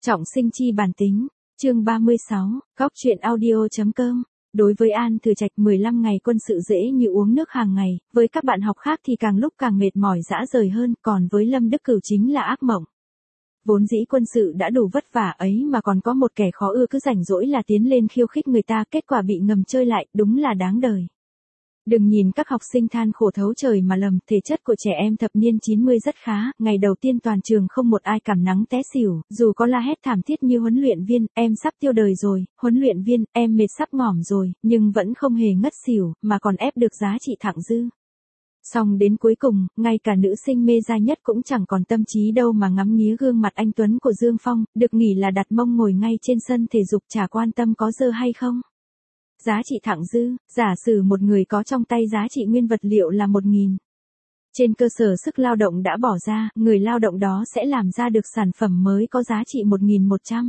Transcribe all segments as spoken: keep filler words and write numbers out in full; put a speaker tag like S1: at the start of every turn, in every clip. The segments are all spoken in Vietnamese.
S1: Trọng sinh chi bản tính, chương ba mươi sáu, góc truyện audio.com. Đối với An Thừa Trạch mười lăm ngày quân sự dễ như uống nước hàng ngày, với các bạn học khác thì càng lúc càng mệt mỏi dã rời hơn, còn với Lâm Đức Cửu chính là ác mộng. Vốn dĩ quân sự đã đủ vất vả ấy mà còn có một kẻ khó ưa cứ rảnh rỗi là tiến lên khiêu khích người ta, kết quả bị ngầm chơi lại, đúng là đáng đời. Đừng nhìn các học sinh than khổ thấu trời mà lầm, thể chất của trẻ em thập niên chín mươi rất khá, ngày đầu tiên toàn trường không một ai cảm nắng té xỉu, dù có la hét thảm thiết như huấn luyện viên, em sắp tiêu đời rồi, huấn luyện viên, em mệt sắp ngỏm rồi, nhưng vẫn không hề ngất xỉu, mà còn ép được giá trị thặng dư. Xong đến cuối cùng, ngay cả nữ sinh mê gia nhất cũng chẳng còn tâm trí đâu mà ngắm nghía gương mặt anh Tuấn của Dương Phong, được nghỉ là đặt mông ngồi ngay trên sân thể dục chả quan tâm có dơ hay không. Giá trị thặng dư, giả sử một người có trong tay giá trị nguyên vật liệu là một nghìn. Trên cơ sở sức lao động đã bỏ ra, người lao động đó sẽ làm ra được sản phẩm mới có giá trị một nghìn một trăm.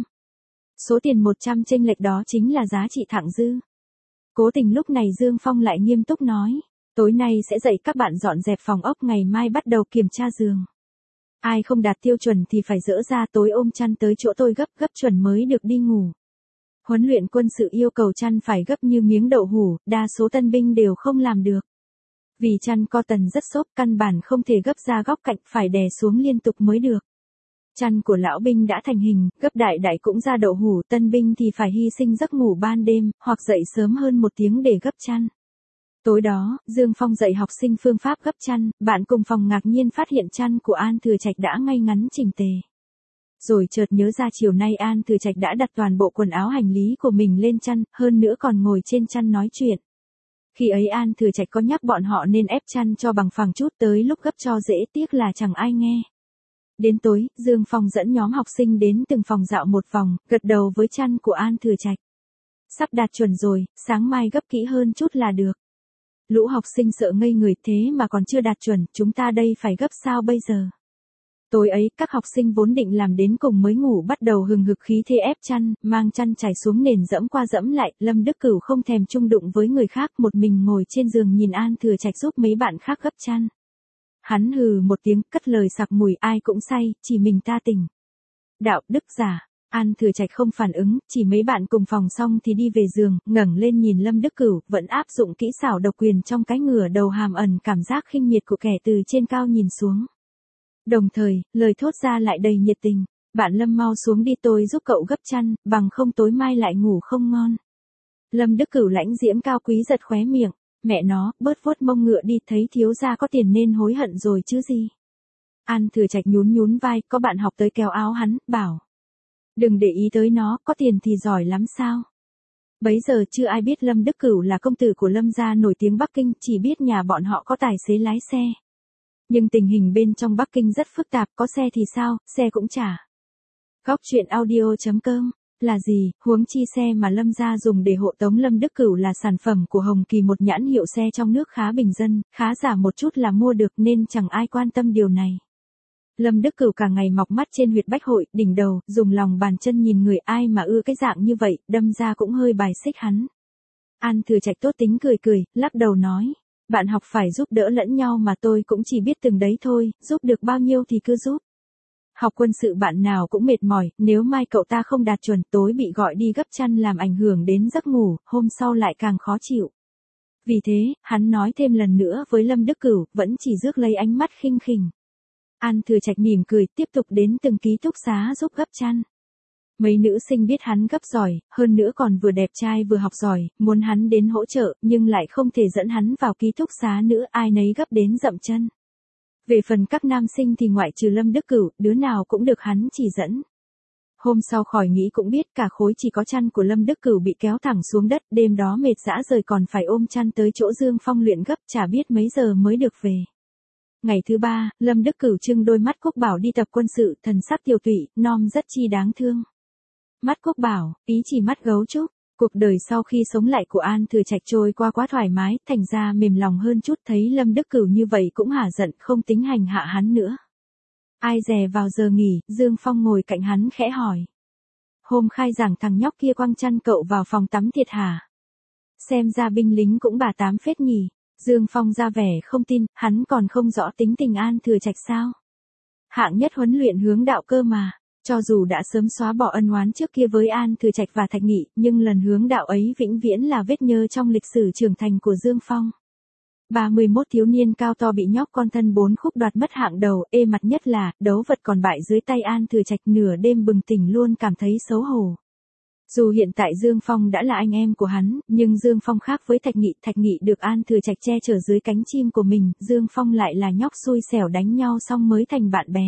S1: Số tiền một trăm chênh lệch đó chính là giá trị thặng dư. Cố tình lúc này Dương Phong lại nghiêm túc nói, tối nay sẽ dạy các bạn dọn dẹp phòng ốc, ngày mai bắt đầu kiểm tra giường. Ai không đạt tiêu chuẩn thì phải dỡ ra, tối ôm chăn tới chỗ tôi gấp gấp chuẩn mới được đi ngủ. Huấn luyện quân sự yêu cầu chăn phải gấp như miếng đậu hũ, đa số tân binh đều không làm được. Vì chăn cotton rất xốp, căn bản không thể gấp ra góc cạnh, phải đè xuống liên tục mới được. Chăn của lão binh đã thành hình, gấp đại đại cũng ra đậu hũ, tân binh thì phải hy sinh giấc ngủ ban đêm, hoặc dậy sớm hơn một tiếng để gấp chăn. Tối đó, Dương Phong dạy học sinh phương pháp gấp chăn, bạn cùng phòng ngạc nhiên phát hiện chăn của An Thừa Trạch đã ngay ngắn chỉnh tề. Rồi chợt nhớ ra chiều nay An Thừa Trạch đã đặt toàn bộ quần áo hành lý của mình lên chăn, hơn nữa còn ngồi trên chăn nói chuyện. Khi ấy An Thừa Trạch có nhắc bọn họ nên ép chăn cho bằng phẳng chút, tới lúc gấp cho dễ, tiếc là chẳng ai nghe. Đến tối, Dương Phong dẫn nhóm học sinh đến từng phòng dạo một vòng, gật đầu với chăn của An Thừa Trạch. Sắp đạt chuẩn rồi, sáng mai gấp kỹ hơn chút là được. Lũ học sinh sợ ngây người, thế mà còn chưa đạt chuẩn, chúng ta đây phải gấp sao bây giờ? Tối ấy, các học sinh vốn định làm đến cùng mới ngủ bắt đầu hừng hực khí thế ép chăn, mang chăn trải xuống nền dẫm qua dẫm lại, Lâm Đức Cửu không thèm chung đụng với người khác, một mình ngồi trên giường nhìn An Thừa Trạch giúp mấy bạn khác gấp chăn. Hắn hừ một tiếng, cất lời sặc mùi, ai cũng say, chỉ mình ta tỉnh. Đạo đức giả. An Thừa Trạch không phản ứng, chỉ mấy bạn cùng phòng xong thì đi về giường, ngẩng lên nhìn Lâm Đức Cửu, vẫn áp dụng kỹ xảo độc quyền trong cái ngửa đầu hàm ẩn cảm giác khinh miệt của kẻ từ trên cao nhìn xuống. Đồng thời, lời thốt ra lại đầy nhiệt tình, bạn Lâm mau xuống đi, tôi giúp cậu gấp chăn, bằng không tối mai lại ngủ không ngon. Lâm Đức Cửu lãnh diễm cao quý giật khóe miệng, mẹ nó, bớt vuốt mông ngựa đi, thấy thiếu gia có tiền nên hối hận rồi chứ gì. An Thừa Trạch nhún nhún vai, có bạn học tới kéo áo hắn, bảo. Đừng để ý tới nó, có tiền thì giỏi lắm sao. Bấy giờ chưa ai biết Lâm Đức Cửu là công tử của Lâm gia nổi tiếng Bắc Kinh, chỉ biết nhà bọn họ có tài xế lái xe. Nhưng tình hình bên trong Bắc Kinh rất phức tạp, có xe thì sao, xe cũng chả. Góc truyện audio.com, là gì, huống chi xe mà Lâm gia dùng để hộ tống Lâm Đức Cửu là sản phẩm của Hồng Kỳ, một nhãn hiệu xe trong nước khá bình dân, khá giả một chút là mua được nên chẳng ai quan tâm điều này. Lâm Đức Cửu cả ngày mọc mắt trên huyệt bách hội, đỉnh đầu, dùng lòng bàn chân nhìn người, ai mà ưa cái dạng như vậy, đâm ra cũng hơi bài xích hắn. An Thừa Trạch tốt tính cười cười, lắc đầu nói. Bạn học phải giúp đỡ lẫn nhau mà, tôi cũng chỉ biết từng đấy thôi, giúp được bao nhiêu thì cứ giúp. Học quân sự bạn nào cũng mệt mỏi, nếu mai cậu ta không đạt chuẩn, tối bị gọi đi gấp chăn làm ảnh hưởng đến giấc ngủ, hôm sau lại càng khó chịu. Vì thế, hắn nói thêm lần nữa với Lâm Đức Cửu, vẫn chỉ rước lấy ánh mắt khinh khỉnh. An Thừa Trạch mỉm cười, tiếp tục đến từng ký túc xá giúp gấp chăn. Mấy nữ sinh biết hắn gấp giỏi, hơn nữa còn vừa đẹp trai vừa học giỏi, muốn hắn đến hỗ trợ, nhưng lại không thể dẫn hắn vào ký túc xá nữa, ai nấy gấp đến dậm chân. Về phần các nam sinh thì ngoại trừ Lâm Đức Cửu, đứa nào cũng được hắn chỉ dẫn. Hôm sau khỏi nghĩ cũng biết cả khối chỉ có chăn của Lâm Đức Cửu bị kéo thẳng xuống đất, đêm đó mệt dã rời còn phải ôm chăn tới chỗ Dương Phong luyện gấp, chả biết mấy giờ mới được về. Ngày thứ ba, Lâm Đức Cửu trưng đôi mắt Quốc Bảo đi tập quân sự, thần sắc tiều tụy, nom rất chi đáng thương. Mắt Quốc Bảo, ý chỉ mắt gấu trúc, cuộc đời sau khi sống lại của An Thừa Trạch trôi qua quá thoải mái, thành ra mềm lòng hơn chút, thấy Lâm Đức Cửu như vậy cũng hả giận, không tính hành hạ hắn nữa. Ai dè vào giờ nghỉ, Dương Phong ngồi cạnh hắn khẽ hỏi. Hôm khai giảng thằng nhóc kia quăng chăn cậu vào phòng tắm thiệt hả? Xem ra binh lính cũng bà tám phết nhỉ. Dương Phong ra vẻ không tin, hắn còn không rõ tính tình An Thừa Trạch sao? Hạng nhất huấn luyện hướng đạo cơ mà. Cho dù đã sớm xóa bỏ ân oán trước kia với An Thừa Trạch và Thạch Nghị, nhưng lần hướng đạo ấy vĩnh viễn là vết nhơ trong lịch sử trưởng thành của Dương Phong. ba mươi mốt thiếu niên cao to bị nhóc con thân bốn khúc đoạt mất hạng đầu, ê mặt nhất là, đấu vật còn bại dưới tay An Thừa Trạch, nửa đêm bừng tỉnh luôn cảm thấy xấu hổ. Dù hiện tại Dương Phong đã là anh em của hắn, nhưng Dương Phong khác với Thạch Nghị, Thạch Nghị được An Thừa Trạch che chở dưới cánh chim của mình, Dương Phong lại là nhóc xui xẻo đánh nhau xong mới thành bạn bè.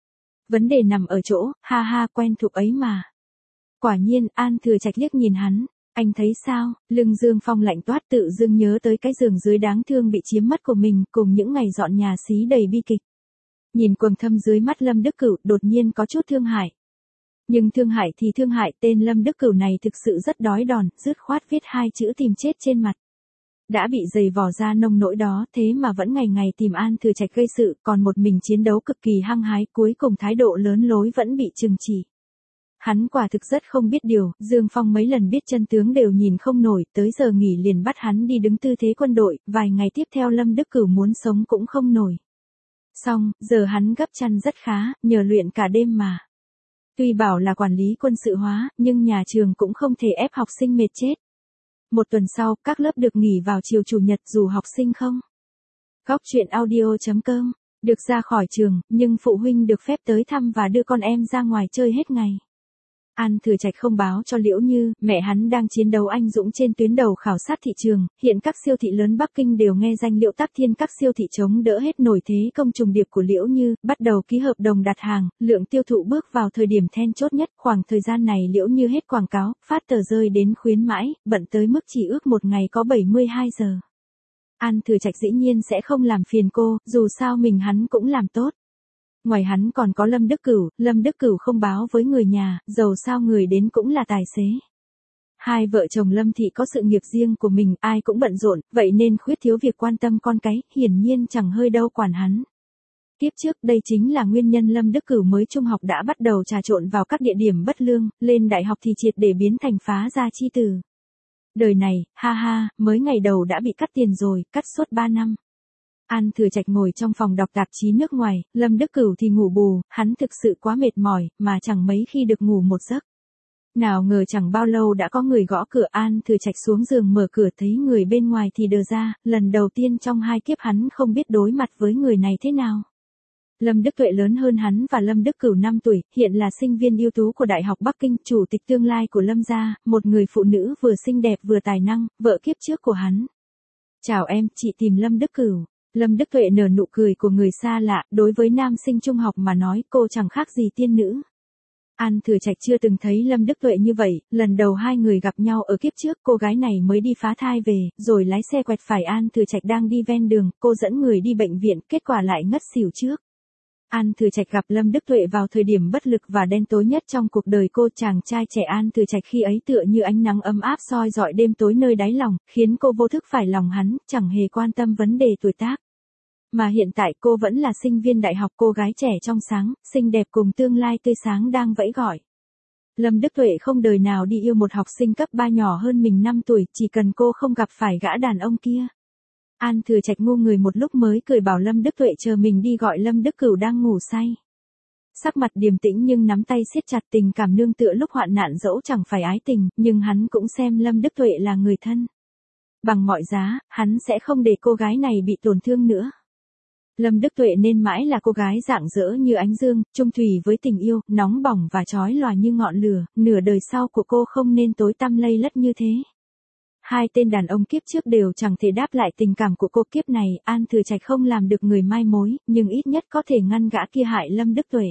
S1: Vấn đề nằm ở chỗ, ha ha quen thuộc ấy mà. Quả nhiên, An Thừa Trạch liếc nhìn hắn, anh thấy sao, lưng Dương Phong lạnh toát tự dưng nhớ tới cái giường dưới đáng thương bị chiếm mất của mình, cùng những ngày dọn nhà xí đầy bi kịch. Nhìn quầng thâm dưới mắt Lâm Đức Cửu, đột nhiên có chút thương hại. Nhưng thương hại thì thương hại, tên Lâm Đức Cửu này thực sự rất đói đòn, dứt khoát viết hai chữ tìm chết trên mặt. Đã bị dày vò ra nông nỗi đó, thế mà vẫn ngày ngày tìm An Thừa Trạch gây sự, còn một mình chiến đấu cực kỳ hăng hái, cuối cùng thái độ lớn lối vẫn bị trừng trị. Hắn quả thực rất không biết điều, Dương Phong mấy lần biết chân tướng đều nhìn không nổi, tới giờ nghỉ liền bắt hắn đi đứng tư thế quân đội, vài ngày tiếp theo Lâm Đức Cửu muốn sống cũng không nổi. Xong, giờ hắn gấp chăn rất khá, nhờ luyện cả đêm mà. Tuy bảo là quản lý quân sự hóa, nhưng nhà trường cũng không thể ép học sinh mệt chết. Một tuần sau, các lớp được nghỉ vào chiều chủ nhật dù học sinh không. Góc truyện audio chấm com, được ra khỏi trường, nhưng phụ huynh được phép tới thăm và đưa con em ra ngoài chơi hết ngày. An Thừa Trạch không báo cho Liễu Như, mẹ hắn đang chiến đấu anh dũng trên tuyến đầu khảo sát thị trường, hiện các siêu thị lớn Bắc Kinh đều nghe danh Liễu Tắc Thiên, các siêu thị chống đỡ hết nổi thế công trùng điệp của Liễu Như, bắt đầu ký hợp đồng đặt hàng, lượng tiêu thụ bước vào thời điểm then chốt nhất, khoảng thời gian này Liễu Như hết quảng cáo, phát tờ rơi đến khuyến mãi, bận tới mức chỉ ước một ngày có bảy mươi hai giờ. An Thừa Trạch dĩ nhiên sẽ không làm phiền cô, dù sao mình hắn cũng làm tốt. Ngoài hắn còn có Lâm Đức Cửu, Lâm Đức Cửu không báo với người nhà, dầu sao người đến cũng là tài xế. Hai vợ chồng Lâm Thị có sự nghiệp riêng của mình, ai cũng bận rộn, vậy nên khuyết thiếu việc quan tâm con cái, hiển nhiên chẳng hơi đâu quản hắn. Tiếp trước đây chính là nguyên nhân Lâm Đức Cửu mới trung học đã bắt đầu trà trộn vào các địa điểm bất lương, lên đại học thì triệt để biến thành phá gia chi tử. Đời này, ha ha, mới ngày đầu đã bị cắt tiền rồi, cắt suốt ba năm. An Thừa Trạch ngồi trong phòng đọc tạp chí nước ngoài, Lâm Đức Cửu thì ngủ bù, hắn thực sự quá mệt mỏi, mà chẳng mấy khi được ngủ một giấc. Nào ngờ chẳng bao lâu đã có người gõ cửa, An Thừa Trạch xuống giường mở cửa thấy người bên ngoài thì đờ ra, lần đầu tiên trong hai kiếp hắn không biết đối mặt với người này thế nào. Lâm Đức Tuệ lớn hơn hắn và Lâm Đức Cửu năm tuổi, hiện là sinh viên ưu tú của Đại học Bắc Kinh, chủ tịch tương lai của Lâm gia, một người phụ nữ vừa xinh đẹp vừa tài năng, vợ kiếp trước của hắn. Chào em, chị tìm Lâm Đức Cửu. Lâm Đức Tuệ nở nụ cười của người xa lạ, đối với nam sinh trung học mà nói cô chẳng khác gì tiên nữ. An Thừa Trạch chưa từng thấy Lâm Đức Tuệ như vậy, lần đầu hai người gặp nhau ở kiếp trước cô gái này mới đi phá thai về, rồi lái xe quẹt phải An Thừa Trạch đang đi ven đường, cô dẫn người đi bệnh viện, kết quả lại ngất xỉu trước. An Thừa Trạch gặp Lâm Đức Tuệ vào thời điểm bất lực và đen tối nhất trong cuộc đời cô, chàng trai trẻ An Thừa Trạch khi ấy tựa như ánh nắng ấm áp soi rọi đêm tối nơi đáy lòng, khiến cô vô thức phải lòng hắn, chẳng hề quan tâm vấn đề tuổi tác. Mà hiện tại cô vẫn là sinh viên đại học, cô gái trẻ trong sáng, xinh đẹp cùng tương lai tươi sáng đang vẫy gọi. Lâm Đức Tuệ không đời nào đi yêu một học sinh cấp ba nhỏ hơn mình năm tuổi, chỉ cần cô không gặp phải gã đàn ông kia. An Thừa Trạch ngu người một lúc mới cười bảo Lâm Đức Tuệ chờ mình đi gọi Lâm Đức Cửu đang ngủ say. Sắc mặt điềm tĩnh nhưng nắm tay siết chặt, tình cảm nương tựa lúc hoạn nạn, dẫu chẳng phải ái tình, nhưng hắn cũng xem Lâm Đức Tuệ là người thân. Bằng mọi giá, hắn sẽ không để cô gái này bị tổn thương nữa. Lâm Đức Tuệ nên mãi là cô gái rạng rỡ như ánh dương, trung thủy với tình yêu, nóng bỏng và chói lòa như ngọn lửa, nửa đời sau của cô không nên tối tăm lây lất như thế. Hai tên đàn ông kiếp trước đều chẳng thể đáp lại tình cảm của cô, kiếp này, An Thừa Trạch không làm được người mai mối, nhưng ít nhất có thể ngăn gã kia hại Lâm Đức Tuệ.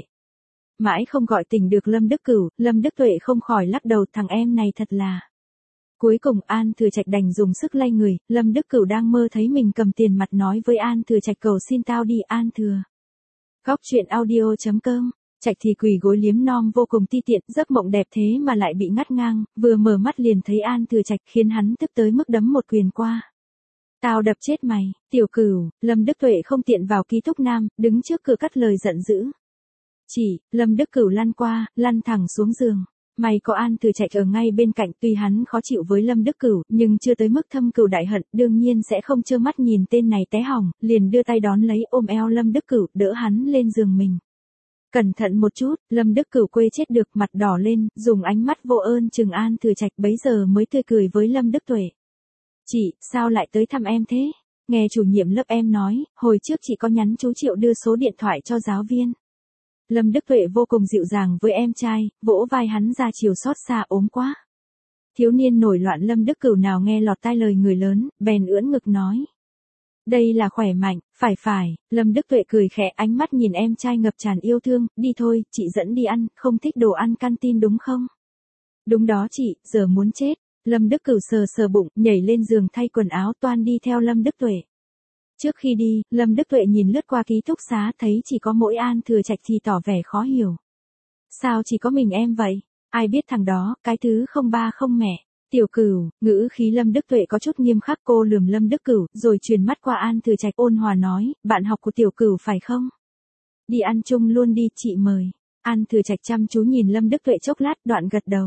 S1: Mãi không gọi tình được Lâm Đức Cửu, Lâm Đức Tuệ không khỏi lắc đầu, thằng em này thật là. Cuối cùng An Thừa Trạch đành dùng sức lay người, Lâm Đức Cửu đang mơ thấy mình cầm tiền mặt nói với An Thừa Trạch cầu xin tao đi An Thừa. Góc truyện audio chấm com, Trạch thì quỳ gối liếm nom vô cùng ti tiện, giấc mộng đẹp thế mà lại bị ngắt ngang, vừa mở mắt liền thấy An Thừa Trạch khiến hắn tức tới mức đấm một quyền qua. Tao đập chết mày, tiểu Cửu, Lâm Đức Tuệ không tiện vào ký túc nam, đứng trước cửa cắt lời giận dữ. Chỉ, Lâm Đức Cửu lăn qua, lăn thẳng xuống giường. May có An Thừa Trạch ở ngay bên cạnh, tuy hắn khó chịu với Lâm Đức Cửu, nhưng chưa tới mức thâm cừu đại hận, đương nhiên sẽ không trơ mắt nhìn tên này té hỏng, liền đưa tay đón lấy ôm eo Lâm Đức Cửu, đỡ hắn lên giường mình. Cẩn thận một chút, Lâm Đức Cửu quê chết được, mặt đỏ lên, dùng ánh mắt vô ơn trừng An Thừa Trạch, bấy giờ mới tươi cười với Lâm Đức Tuệ. Chị, sao lại tới thăm em thế? Nghe chủ nhiệm lớp em nói, hồi trước chị có nhắn chú Triệu đưa số điện thoại cho giáo viên. Lâm Đức Tuệ vô cùng dịu dàng với em trai, vỗ vai hắn ra chiều xót xa, ốm quá. Thiếu niên nổi loạn Lâm Đức Cửu nào nghe lọt tai lời người lớn, bèn ưỡn ngực nói. Đây là khỏe mạnh, phải phải, Lâm Đức Tuệ cười khẽ, ánh mắt nhìn em trai ngập tràn yêu thương, đi thôi, chị dẫn đi ăn, không thích đồ ăn canteen đúng không? Đúng đó chị, giờ muốn chết. Lâm Đức Cửu sờ sờ bụng, nhảy lên giường thay quần áo, toan đi theo Lâm Đức Tuệ. Trước khi đi, Lâm Đức Tuệ nhìn lướt qua ký túc xá, thấy chỉ có mỗi An Thừa Trạch thì tỏ vẻ khó hiểu. Sao chỉ có mình em vậy? Ai biết thằng đó, cái thứ không ba không mẹ. Tiểu Cửu, ngữ khí Lâm Đức Tuệ có chút nghiêm khắc, cô lườm Lâm Đức Cửu, rồi truyền mắt qua An Thừa Trạch, ôn hòa nói, bạn học của Tiểu Cửu phải không? Đi ăn chung luôn đi, chị mời. An Thừa Trạch chăm chú nhìn Lâm Đức Tuệ chốc lát, đoạn gật đầu.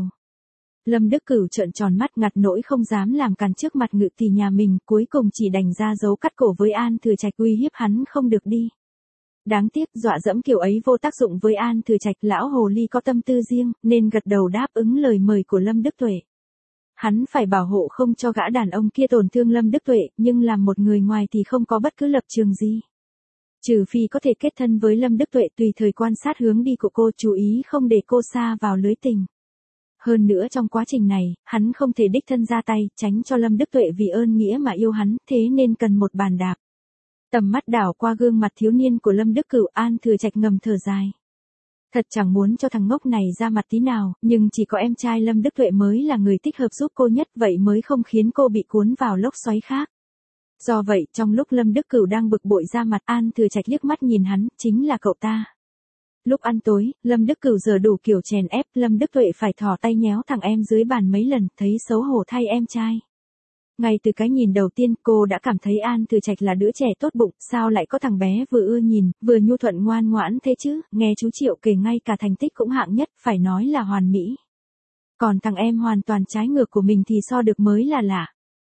S1: Lâm Đức Cửu trợn tròn mắt, ngặt nỗi không dám làm càn trước mặt ngự tỷ nhà mình, cuối cùng chỉ đành ra dấu cắt cổ với An Thừa Trạch, uy hiếp hắn không được đi. Đáng tiếc, dọa dẫm kiểu ấy vô tác dụng với An Thừa Trạch, lão hồ ly có tâm tư riêng, nên gật đầu đáp ứng lời mời của Lâm Đức Tuệ. Hắn phải bảo hộ không cho gã đàn ông kia tổn thương Lâm Đức Tuệ, nhưng làm một người ngoài thì không có bất cứ lập trường gì. Trừ phi có thể kết thân với Lâm Đức Tuệ, tùy thời quan sát hướng đi của cô, chú ý không để cô sa vào lưới tình. Hơn nữa trong quá trình này, hắn không thể đích thân ra tay, tránh cho Lâm Đức Tuệ vì ơn nghĩa mà yêu hắn, thế nên cần một bàn đạp. Tầm mắt đảo qua gương mặt thiếu niên của Lâm Đức Cửu, An Thừa Trạch ngầm thở dài. Thật chẳng muốn cho thằng ngốc này ra mặt tí nào, nhưng chỉ có em trai Lâm Đức Tuệ mới là người thích hợp giúp cô nhất, vậy mới không khiến cô bị cuốn vào lốc xoáy khác. Do vậy, trong lúc Lâm Đức Cửu đang bực bội ra mặt, An Thừa Trạch liếc mắt nhìn hắn, chính là cậu ta. Lúc ăn tối, Lâm Đức Cửu giờ đủ kiểu chèn ép, Lâm Đức Tuệ phải thò tay nhéo thằng em dưới bàn mấy lần, thấy xấu hổ thay em trai. Ngay từ cái nhìn đầu tiên, cô đã cảm thấy An Thừa Trạch là đứa trẻ tốt bụng, sao lại có thằng bé vừa ưa nhìn, vừa nhu thuận ngoan ngoãn thế chứ, nghe chú Triệu kể ngay cả thành tích cũng hạng nhất, phải nói là hoàn mỹ. Còn thằng em hoàn toàn trái ngược của mình thì so được mới là lạ.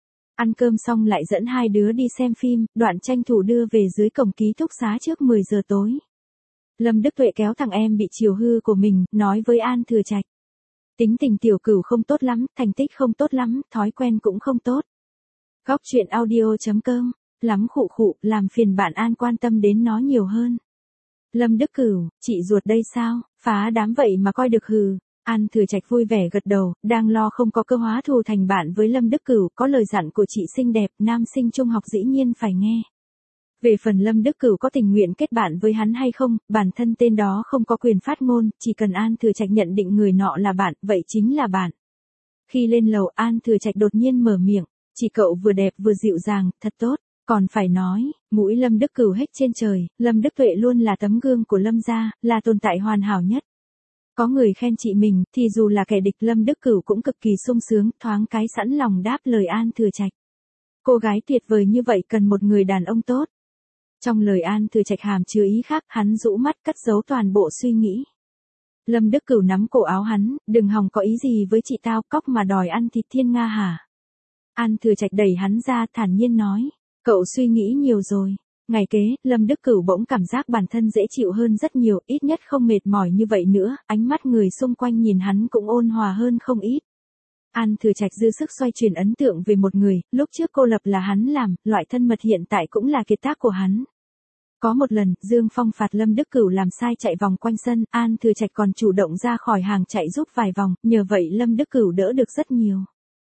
S1: Ăn cơm xong lại dẫn hai đứa đi xem phim, đoạn tranh thủ đưa về dưới cổng ký túc xá trước mười giờ tối. Lâm Đức Tuệ kéo thằng em bị chiều hư của mình, nói với An Thừa Trạch. Tính tình Tiểu Cửu không tốt lắm, thành tích không tốt lắm, thói quen cũng không tốt. Góc truyện audio chấm com, lắm khụ khụ, làm phiền bạn An quan tâm đến nó nhiều hơn. Lâm Đức Cửu, chị ruột đây sao, phá đám vậy mà coi được hừ. An Thừa Trạch vui vẻ gật đầu, đang lo không có cơ hóa thù thành bạn với Lâm Đức Cửu, có lời dặn của chị xinh đẹp, nam sinh trung học dĩ nhiên phải nghe. Về phần Lâm Đức Cửu có tình nguyện kết bạn với hắn hay không, bản thân tên đó không có quyền phát ngôn, chỉ cần An Thừa Trạch nhận định người nọ là bạn, vậy chính là bạn. Khi lên lầu, An Thừa Trạch đột nhiên mở miệng, chỉ cậu vừa đẹp vừa dịu dàng, thật tốt, còn phải nói, mũi Lâm Đức Cửu hết trên trời, Lâm Đức Tuệ luôn là tấm gương của Lâm gia, là tồn tại hoàn hảo nhất. Có người khen chị mình, thì dù là kẻ địch Lâm Đức Cửu cũng cực kỳ sung sướng, thoáng cái sẵn lòng đáp lời An Thừa Trạch. Cô gái tuyệt vời như vậy cần một người đàn ông tốt. Trong lời An Thừa Trạch hàm chứa ý khác, hắn rũ mắt cất giấu toàn bộ suy nghĩ. Lâm Đức Cửu nắm cổ áo hắn, đừng hòng có ý gì với chị tao, cóc mà đòi ăn thịt thiên nga hả? An Thừa Trạch đẩy hắn ra, thản nhiên nói, cậu suy nghĩ nhiều rồi. Ngày kế, Lâm Đức Cửu bỗng cảm giác bản thân dễ chịu hơn rất nhiều, ít nhất không mệt mỏi như vậy nữa, ánh mắt người xung quanh nhìn hắn cũng ôn hòa hơn không ít. An Thừa Trạch dư sức xoay chuyển ấn tượng về một người, lúc trước cô lập là hắn làm, loại thân mật hiện tại cũng là kiệt tác của hắn. Có một lần, Dương Phong phạt Lâm Đức Cửu làm sai chạy vòng quanh sân, An Thừa Trạch còn chủ động ra khỏi hàng chạy giúp vài vòng, nhờ vậy Lâm Đức Cửu đỡ được rất nhiều.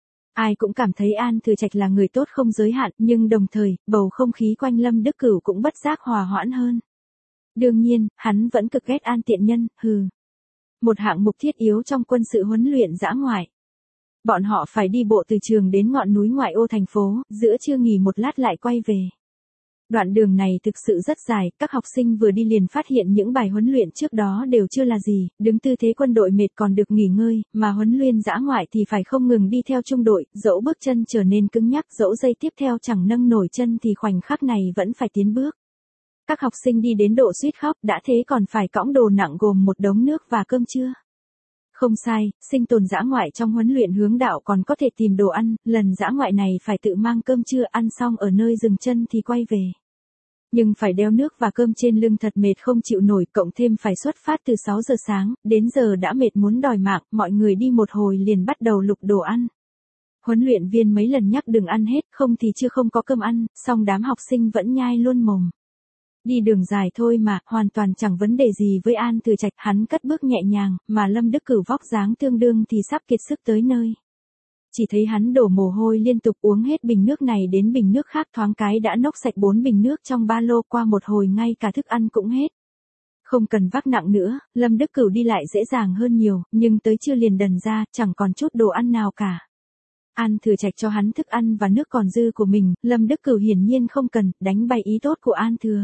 S1: Ai cũng cảm thấy An Thừa Trạch là người tốt không giới hạn, nhưng đồng thời, bầu không khí quanh Lâm Đức Cửu cũng bất giác hòa hoãn hơn. Đương nhiên, hắn vẫn cực ghét An tiện nhân, hừ. Một hạng mục thiết yếu trong quân sự huấn luyện dã ngoại. Bọn họ phải đi bộ từ trường đến ngọn núi ngoại ô thành phố, giữa trưa nghỉ một lát lại quay về. Đoạn đường này thực sự rất dài, các học sinh vừa đi liền phát hiện những bài huấn luyện trước đó đều chưa là gì, đứng tư thế quân đội mệt còn được nghỉ ngơi, mà huấn luyện dã ngoại thì phải không ngừng đi theo trung đội, dẫu bước chân trở nên cứng nhắc, dẫu giây tiếp theo chẳng nâng nổi chân thì khoảnh khắc này vẫn phải tiến bước. Các học sinh đi đến độ suýt khóc, đã thế còn phải cõng đồ nặng gồm một đống nước và cơm trưa. Không sai, sinh tồn dã ngoại trong huấn luyện hướng đạo còn có thể tìm đồ ăn, lần dã ngoại này phải tự mang cơm trưa, ăn xong ở nơi dừng chân thì quay về. Nhưng phải đeo nước và cơm trên lưng thật mệt không chịu nổi, cộng thêm phải xuất phát từ sáu giờ sáng, đến giờ đã mệt muốn đòi mạng, mọi người đi một hồi liền bắt đầu lục đồ ăn. Huấn luyện viên mấy lần nhắc đừng ăn hết, không thì chưa không có cơm ăn, song đám học sinh vẫn nhai luôn mồm. Đi đường dài thôi mà, hoàn toàn chẳng vấn đề gì với An Thừa Trạch, hắn cất bước nhẹ nhàng, mà Lâm Đức Cửu vóc dáng tương đương thì sắp kiệt sức tới nơi. Chỉ thấy hắn đổ mồ hôi liên tục, uống hết bình nước này đến bình nước khác, thoáng cái đã nốc sạch bốn bình nước trong ba lô, qua một hồi ngay cả thức ăn cũng hết. Không cần vác nặng nữa, Lâm Đức Cửu đi lại dễ dàng hơn nhiều, nhưng tới trưa liền đần ra, chẳng còn chút đồ ăn nào cả. An Thừa Trạch cho hắn thức ăn và nước còn dư của mình, Lâm Đức Cửu hiển nhiên không cần, đánh bay ý tốt của An Thừa.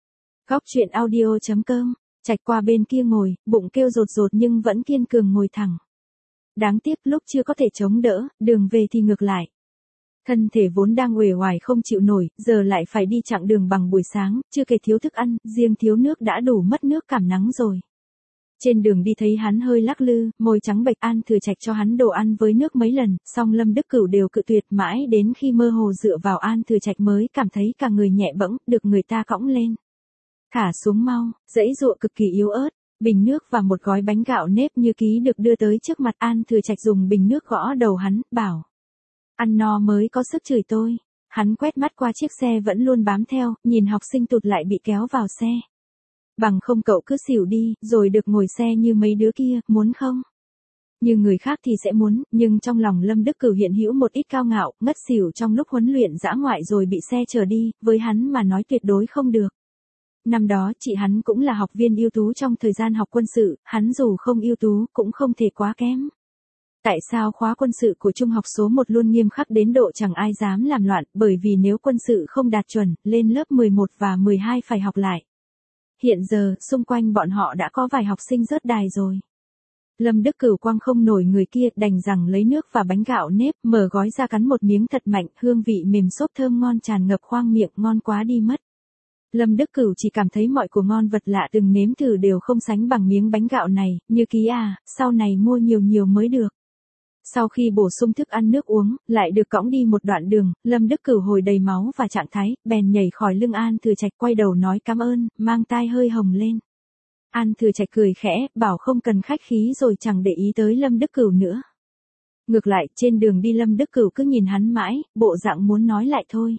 S1: Góc truyện audio chấm com, Trạch qua bên kia ngồi, bụng kêu rột rột nhưng vẫn kiên cường ngồi thẳng. Đáng tiếc lúc chưa có thể chống đỡ, đường về thì ngược lại. Thân thể vốn đang uể oải không chịu nổi, giờ lại phải đi chặng đường bằng buổi sáng, chưa kể thiếu thức ăn, riêng thiếu nước đã đủ mất nước cảm nắng rồi. Trên đường đi thấy hắn hơi lắc lư, môi trắng bệch, An Thừa Trạch cho hắn đồ ăn với nước mấy lần, song Lâm Đức Cửu đều cự tuyệt mãi đến khi mơ hồ dựa vào An Thừa Trạch mới cảm thấy cả người nhẹ bẫng, được người ta cõng lên. Thả xuống mau, dãy dụa cực kỳ yếu ớt, bình nước và một gói bánh gạo nếp như ký được đưa tới trước mặt An Thừa Trạch, dùng bình nước gõ đầu hắn, bảo. Ăn no mới có sức chửi tôi. Hắn quét mắt qua chiếc xe vẫn luôn bám theo, nhìn học sinh tụt lại bị kéo vào xe. Bằng không cậu cứ xỉu đi, rồi được ngồi xe như mấy đứa kia, muốn không? Như người khác thì sẽ muốn, nhưng trong lòng Lâm Đức Cửu hiện hữu một ít cao ngạo, ngất xỉu trong lúc huấn luyện dã ngoại rồi bị xe chở đi, với hắn mà nói tuyệt đối không được. Năm đó chị hắn cũng là học viên ưu tú trong thời gian học quân sự, hắn dù không ưu tú cũng không thể quá kém. Tại sao khóa quân sự của trung học số một luôn nghiêm khắc đến độ chẳng ai dám làm loạn, bởi vì nếu quân sự không đạt chuẩn, lên lớp mười một và mười hai phải học lại. Hiện giờ, xung quanh bọn họ đã có vài học sinh rớt đài rồi. Lâm Đức Cửu quăng không nổi người kia, đành rằng lấy nước và bánh gạo nếp, mở gói ra cắn một miếng thật mạnh, hương vị mềm xốp thơm ngon tràn ngập khoang miệng, ngon quá đi mất. Lâm Đức Cửu chỉ cảm thấy mọi của ngon vật lạ từng nếm thử đều không sánh bằng miếng bánh gạo này, như ký à, sau này mua nhiều nhiều mới được. Sau khi bổ sung thức ăn nước uống, lại được cõng đi một đoạn đường, Lâm Đức Cửu hồi đầy máu và trạng thái, bèn nhảy khỏi lưng An Thừa Trạch, quay đầu nói cảm ơn, mang tai hơi hồng lên. An Thừa Trạch cười khẽ, bảo không cần khách khí rồi chẳng để ý tới Lâm Đức Cửu nữa. Ngược lại, trên đường đi Lâm Đức Cửu cứ nhìn hắn mãi, bộ dạng muốn nói lại thôi.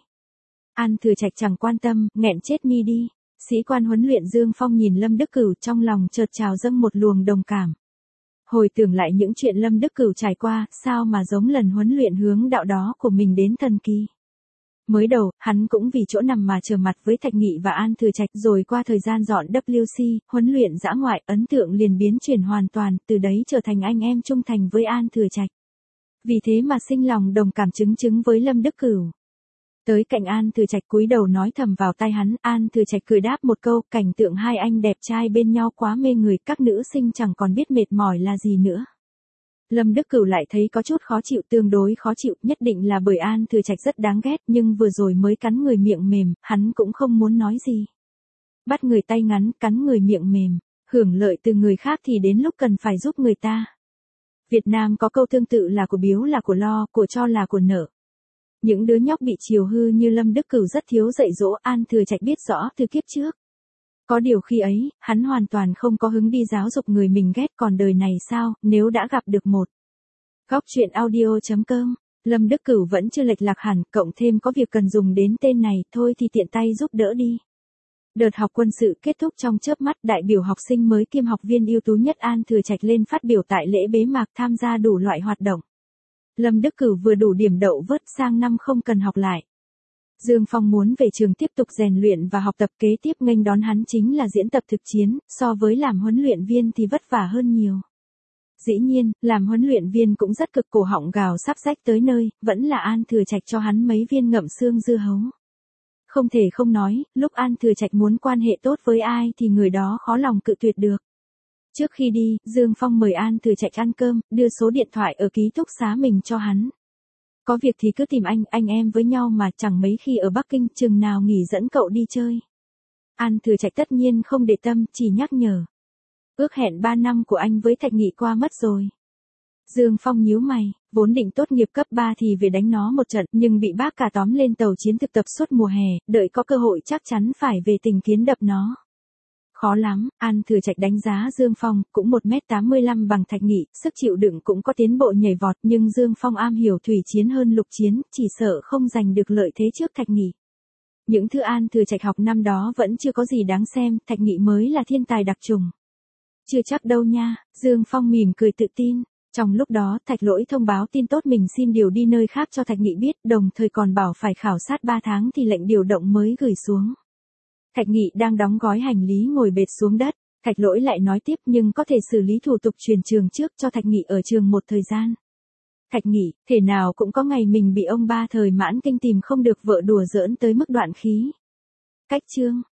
S1: An Thừa Trạch chẳng quan tâm, nghẹn chết mi đi. Sĩ quan huấn luyện Dương Phong nhìn Lâm Đức Cửu, trong lòng chợt trào dâng một luồng đồng cảm. Hồi tưởng lại những chuyện Lâm Đức Cửu trải qua, sao mà giống lần huấn luyện hướng đạo đó của mình đến thần kỳ. Mới đầu, hắn cũng vì chỗ nằm mà trở mặt với Thạch Nghị và An Thừa Trạch, rồi qua thời gian dọn W C, huấn luyện dã ngoại, ấn tượng liền biến chuyển hoàn toàn, từ đấy trở thành anh em trung thành với An Thừa Trạch. Vì thế mà sinh lòng đồng cảm chứng chứng với Lâm Đức Cửu. Tới cạnh An Thừa Trạch cúi đầu nói thầm vào tai hắn, An Thừa Trạch cười đáp một câu, cảnh tượng hai anh đẹp trai bên nhau quá mê người, các nữ sinh chẳng còn biết mệt mỏi là gì nữa. Lâm Đức Cửu lại thấy có chút khó chịu, tương đối khó chịu, nhất định là bởi An Thừa Trạch rất đáng ghét, nhưng vừa rồi mới cắn người miệng mềm, hắn cũng không muốn nói gì. Bắt người tay ngắn, cắn người miệng mềm, hưởng lợi từ người khác thì đến lúc cần phải giúp người ta. Việt Nam có câu tương tự là của biếu là của lo, của cho là của nợ. Những đứa nhóc bị chiều hư như Lâm Đức Cửu rất thiếu dạy dỗ, An Thừa Trạch biết rõ từ kiếp trước. Có điều khi ấy, hắn hoàn toàn không có hứng đi giáo dục người mình ghét, còn đời này sao, nếu đã gặp được một. Góc truyện audio chấm com, Lâm Đức Cửu vẫn chưa lệch lạc hẳn, cộng thêm có việc cần dùng đến tên này, thôi thì tiện tay giúp đỡ đi. Đợt học quân sự kết thúc trong chớp mắt, đại biểu học sinh mới kiêm học viên ưu tú nhất An Thừa Trạch lên phát biểu tại lễ bế mạc, tham gia đủ loại hoạt động. Lâm Đức Cửu vừa đủ điểm đậu vớt, sang năm không cần học lại. Dương Phong muốn về trường tiếp tục rèn luyện và học tập, kế tiếp nghênh đón hắn chính là diễn tập thực chiến, so với làm huấn luyện viên thì vất vả hơn nhiều. Dĩ nhiên, làm huấn luyện viên cũng rất cực, cổ họng gào sắp rách tới nơi, vẫn là An Thừa Trạch cho hắn mấy viên ngậm xương dưa hấu. Không thể không nói, lúc An Thừa Trạch muốn quan hệ tốt với ai thì người đó khó lòng cự tuyệt được. Trước khi đi, Dương Phong mời An Thừa Trạch ăn cơm, đưa số điện thoại ở ký túc xá mình cho hắn. Có việc thì cứ tìm anh, anh em với nhau mà, chẳng mấy khi ở Bắc Kinh, chừng nào nghỉ dẫn cậu đi chơi. An Thừa Trạch tất nhiên không để tâm, chỉ nhắc nhở. Ước hẹn ba năm của anh với Thạch Nghị qua mất rồi. Dương Phong nhíu mày, Vốn định tốt nghiệp cấp ba thì về đánh nó một trận, nhưng bị bác cả tóm lên tàu chiến thực tập suốt mùa hè, đợi có cơ hội chắc chắn phải về Tình Kiến đập nó. Khó lắm, An Thừa Trạch đánh giá Dương Phong, cũng một mét tám mươi lăm bằng Thạch Nghị, sức chịu đựng cũng có tiến bộ nhảy vọt, nhưng Dương Phong am hiểu thủy chiến hơn lục chiến, chỉ sợ không giành được lợi thế trước Thạch Nghị. Những thứ An Thừa Trạch học năm đó vẫn chưa có gì đáng xem, Thạch Nghị mới là thiên tài đặc trùng. Chưa chắc đâu nha, Dương Phong mỉm cười tự tin. Trong lúc đó, Thạch Lỗi thông báo tin tốt mình xin điều đi nơi khác cho Thạch Nghị biết, đồng thời còn bảo phải khảo sát ba tháng thì lệnh điều động mới gửi xuống. Thạch Nghị đang đóng gói hành lý ngồi bệt xuống đất, Thạch Lỗi lại nói tiếp nhưng có thể xử lý thủ tục chuyển trường trước cho Thạch Nghị ở trường một thời gian. Thạch Nghị, thể nào cũng có ngày mình bị ông ba thời Mãn Kinh tìm không được vợ đùa giỡn tới mức đoạn khí. Cách chương